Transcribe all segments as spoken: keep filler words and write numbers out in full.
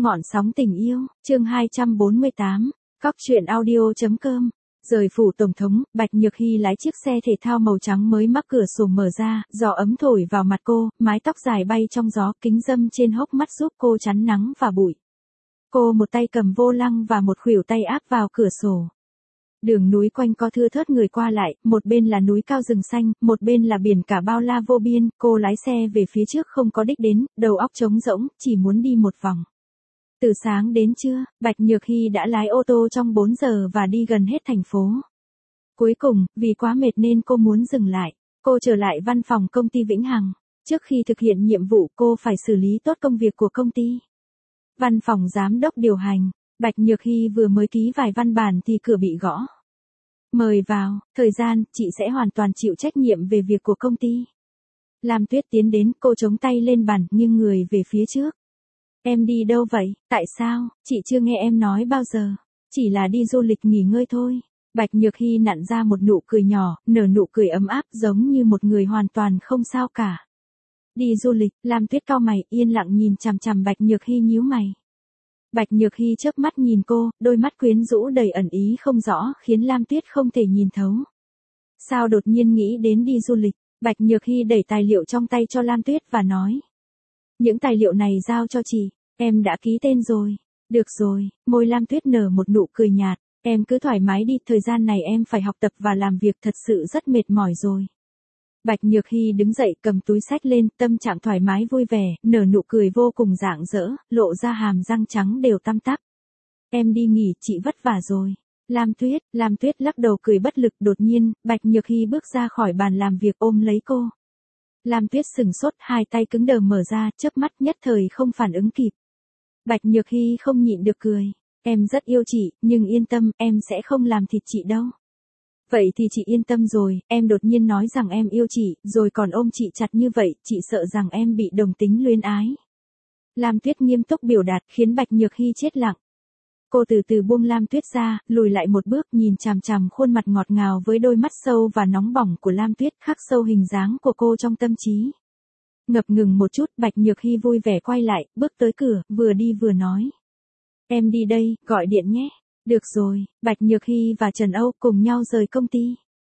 Ngọn sóng tình yêu, chương hai trăm bốn mươi tám, cóc truyện audio.com. Rời phủ tổng thống, Bạch Nhược Hy lái chiếc xe thể thao màu trắng mới mắc cửa sổ mở ra, gió ấm thổi vào mặt cô, mái tóc dài bay trong gió, kính râm trên hốc mắt giúp cô chắn nắng và bụi. Cô một tay cầm vô lăng và một khuỷu tay áp vào cửa sổ. Đường núi quanh co thưa thớt người qua lại, một bên là núi cao rừng xanh, một bên là biển cả bao la vô biên, cô lái xe về phía trước không có đích đến, đầu óc trống rỗng, chỉ muốn đi một vòng. Từ sáng đến trưa, Bạch Nhược Hy đã lái ô tô trong bốn giờ và đi gần hết thành phố. Cuối cùng, vì quá mệt nên cô muốn dừng lại. Cô trở lại văn phòng công ty Vĩnh Hằng. Trước khi thực hiện nhiệm vụ cô phải xử lý tốt công việc của công ty. Văn phòng giám đốc điều hành, Bạch Nhược Hy vừa mới ký vài văn bản thì cửa bị gõ. Mời vào, thời gian, chị sẽ hoàn toàn chịu trách nhiệm về việc của công ty. Lam Tuyết tiến đến, cô chống tay lên bàn, nghiêng người về phía trước. Em đi đâu vậy, tại sao, chị chưa nghe em nói bao giờ, chỉ là đi du lịch nghỉ ngơi thôi. Bạch Nhược Hy nặn ra một nụ cười nhỏ, nở nụ cười ấm áp giống như một người hoàn toàn không sao cả. Đi du lịch, Lam Tuyết cau mày, yên lặng nhìn chằm chằm Bạch Nhược Hy nhíu mày. Bạch Nhược Hy chớp mắt nhìn cô, đôi mắt quyến rũ đầy ẩn ý không rõ, khiến Lam Tuyết không thể nhìn thấu. Sao đột nhiên nghĩ đến đi du lịch, Bạch Nhược Hy đẩy tài liệu trong tay cho Lam Tuyết và nói. Những tài liệu này giao cho chị, em đã ký tên rồi. Được rồi, môi Lam Tuyết nở một nụ cười nhạt, em cứ thoải mái đi, thời gian này em phải học tập và làm việc thật sự rất mệt mỏi rồi. Bạch Nhược Hy đứng dậy cầm túi xách lên, tâm trạng thoải mái vui vẻ, nở nụ cười vô cùng rạng rỡ, lộ ra hàm răng trắng đều tăm tắp. Em đi nghỉ, chị vất vả rồi. Lam Tuyết, Lam Tuyết lắc đầu cười bất lực, đột nhiên, Bạch Nhược Hy bước ra khỏi bàn làm việc ôm lấy cô. Lam Tuyết sừng sốt, hai tay cứng đờ mở ra, chớp mắt nhất thời không phản ứng kịp. Bạch Nhược Hy không nhịn được cười. Em rất yêu chị, nhưng yên tâm, em sẽ không làm thịt chị đâu. Vậy thì chị yên tâm rồi, em đột nhiên nói rằng em yêu chị, rồi còn ôm chị chặt như vậy, chị sợ rằng em bị đồng tính luyến ái. Lam Tuyết nghiêm túc biểu đạt khiến Bạch Nhược Hy chết lặng. Cô từ từ buông Lam Tuyết ra, lùi lại một bước nhìn chằm chằm khuôn mặt ngọt ngào với đôi mắt sâu và nóng bỏng của Lam Tuyết, khắc sâu hình dáng của cô trong tâm trí. Ngập ngừng một chút, Bạch Nhược Hy vui vẻ quay lại, bước tới cửa, vừa đi vừa nói. Em đi đây, gọi điện nhé. Được rồi, Bạch Nhược Hy và Trần Âu cùng nhau rời công ty.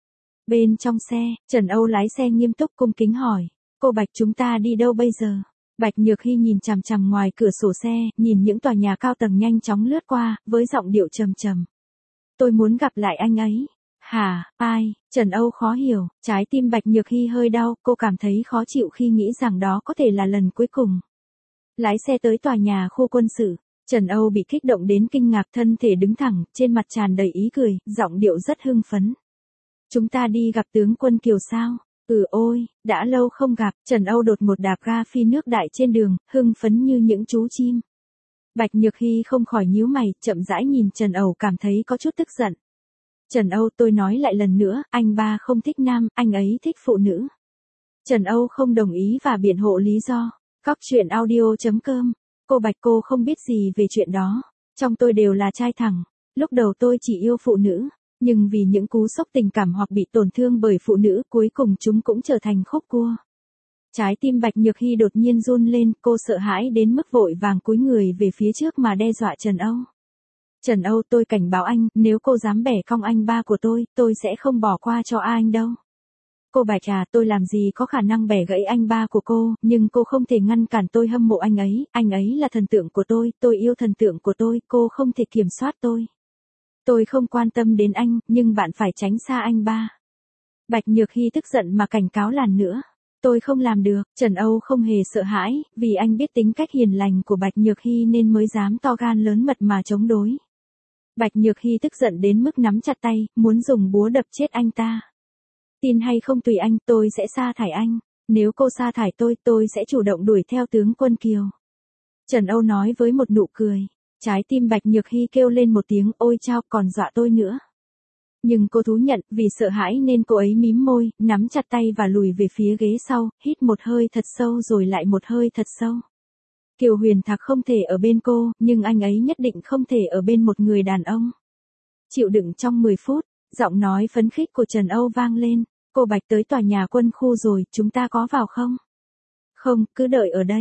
Bên trong xe, Trần Âu lái xe nghiêm túc cung kính hỏi. Cô Bạch, chúng ta đi đâu bây giờ? Bạch Nhược Hy nhìn chằm chằm ngoài cửa sổ xe, nhìn những tòa nhà cao tầng nhanh chóng lướt qua, với giọng điệu trầm trầm. Tôi muốn gặp lại anh ấy. Hả, ai? Trần Âu khó hiểu, trái tim Bạch Nhược Hy hơi đau, cô cảm thấy khó chịu khi nghĩ rằng đó có thể là lần cuối cùng. Lái xe tới tòa nhà khu quân sự, Trần Âu bị kích động đến kinh ngạc, thân thể đứng thẳng, trên mặt tràn đầy ý cười, giọng điệu rất hưng phấn. Chúng ta đi gặp tướng quân Kiều sao? Ừ ôi, đã lâu không gặp. Trần Âu đột một đạp ga phi nước đại trên đường, hưng phấn như những chú chim. Bạch Nhược Hy không khỏi nhíu mày, chậm rãi nhìn Trần Âu cảm thấy có chút tức giận. Trần Âu, tôi nói lại lần nữa, anh ba không thích nam, anh ấy thích phụ nữ. Trần Âu không đồng ý và biện hộ lý do. Cóc truyện audio.com. Cô Bạch, cô không biết gì về chuyện đó. Trong tôi đều là trai thẳng. Lúc đầu tôi chỉ yêu phụ nữ. Nhưng vì những cú sốc tình cảm hoặc bị tổn thương bởi phụ nữ, cuối cùng chúng cũng trở thành khúc cua. Trái tim Bạch Nhược Hy đột nhiên run lên, cô sợ hãi đến mức vội vàng cúi người về phía trước mà đe dọa Trần Âu. Trần Âu, tôi cảnh báo anh, nếu cô dám bẻ cong anh ba của tôi, tôi sẽ không bỏ qua cho anh đâu. Cô Bạch à, tôi làm gì có khả năng bẻ gãy anh ba của cô, nhưng cô không thể ngăn cản tôi hâm mộ anh ấy, anh ấy là thần tượng của tôi, tôi yêu thần tượng của tôi, cô không thể kiểm soát tôi. Tôi không quan tâm đến anh, nhưng bạn phải tránh xa anh ba. Bạch Nhược Hy tức giận mà cảnh cáo lần nữa. Tôi không làm được. Trần Âu không hề sợ hãi, vì anh biết tính cách hiền lành của Bạch Nhược Hy nên mới dám to gan lớn mật mà chống đối. Bạch Nhược Hy tức giận đến mức nắm chặt tay, muốn dùng búa đập chết anh ta. Tin hay không tùy anh, tôi sẽ sa thải anh. Nếu cô sa thải tôi, tôi sẽ chủ động đuổi theo tướng quân Kiều. Trần Âu nói với một nụ cười. Trái tim Bạch Nhược Hy kêu lên một tiếng, ôi chao, còn dọa tôi nữa. Nhưng cô thú nhận, vì sợ hãi nên cô ấy mím môi, nắm chặt tay và lùi về phía ghế sau, hít một hơi thật sâu rồi lại một hơi thật sâu. Kiều Huyền Thạc không thể ở bên cô, nhưng anh ấy nhất định không thể ở bên một người đàn ông. Chịu đựng trong mười phút, giọng nói phấn khích của Trần Âu vang lên. Cô Bạch, tới tòa nhà quân khu rồi, chúng ta có vào không? Không, cứ đợi ở đây.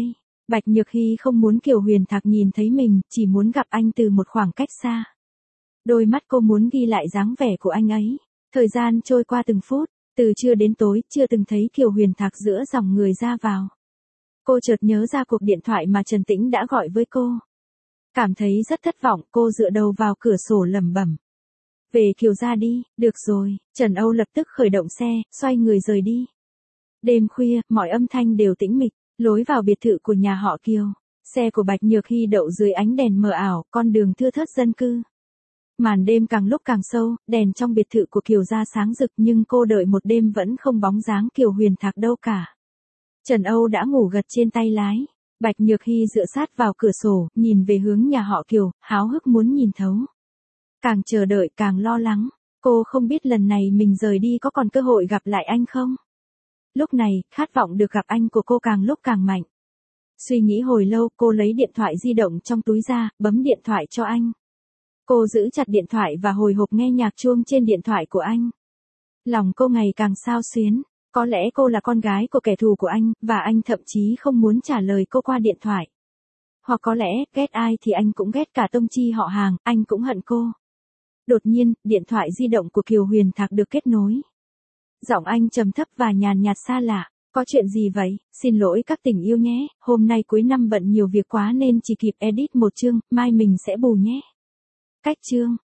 Bạch Nhược Hy không muốn Kiều Huyền Thạc nhìn thấy mình, chỉ muốn gặp anh từ một khoảng cách xa. Đôi mắt cô muốn ghi lại dáng vẻ của anh ấy. Thời gian trôi qua từng phút, từ trưa đến tối, chưa từng thấy Kiều Huyền Thạc giữa dòng người ra vào. Cô chợt nhớ ra cuộc điện thoại mà Trần Tĩnh đã gọi với cô. Cảm thấy rất thất vọng, cô dựa đầu vào cửa sổ lẩm bẩm. Về Kiều gia đi, được rồi, Trần Âu lập tức khởi động xe, xoay người rời đi. Đêm khuya, mọi âm thanh đều tĩnh mịch, lối vào biệt thự của nhà họ Kiều. Xe của Bạch Nhược Hy đậu dưới ánh đèn mờ ảo, con đường thưa thớt dân cư. Màn đêm càng lúc càng sâu, đèn trong biệt thự của Kiều gia sáng rực nhưng cô đợi một đêm vẫn không bóng dáng Kiều Huyền Thạc đâu cả. Trần Âu đã ngủ gật trên tay lái. Bạch Nhược Hy dựa sát vào cửa sổ, nhìn về hướng nhà họ Kiều, háo hức muốn nhìn thấu. Càng chờ đợi càng lo lắng, cô không biết lần này mình rời đi có còn cơ hội gặp lại anh không? Lúc này, khát vọng được gặp anh của cô càng lúc càng mạnh. Suy nghĩ hồi lâu, cô lấy điện thoại di động trong túi ra, bấm điện thoại cho anh. Cô giữ chặt điện thoại và hồi hộp nghe nhạc chuông trên điện thoại của anh. Lòng cô ngày càng xao xuyến, có lẽ cô là con gái của kẻ thù của anh, và anh thậm chí không muốn trả lời cô qua điện thoại. Hoặc có lẽ, ghét ai thì anh cũng ghét cả tông chi họ hàng, anh cũng hận cô. Đột nhiên, điện thoại di động của Kiều Huyền Thạc được kết nối. Giọng anh trầm thấp và nhàn nhạt xa lạ. Có chuyện gì vậy? Xin lỗi các tình yêu nhé, hôm nay cuối năm bận nhiều việc quá nên chỉ kịp edit một chương, mai mình sẽ bù nhé. Cách chương.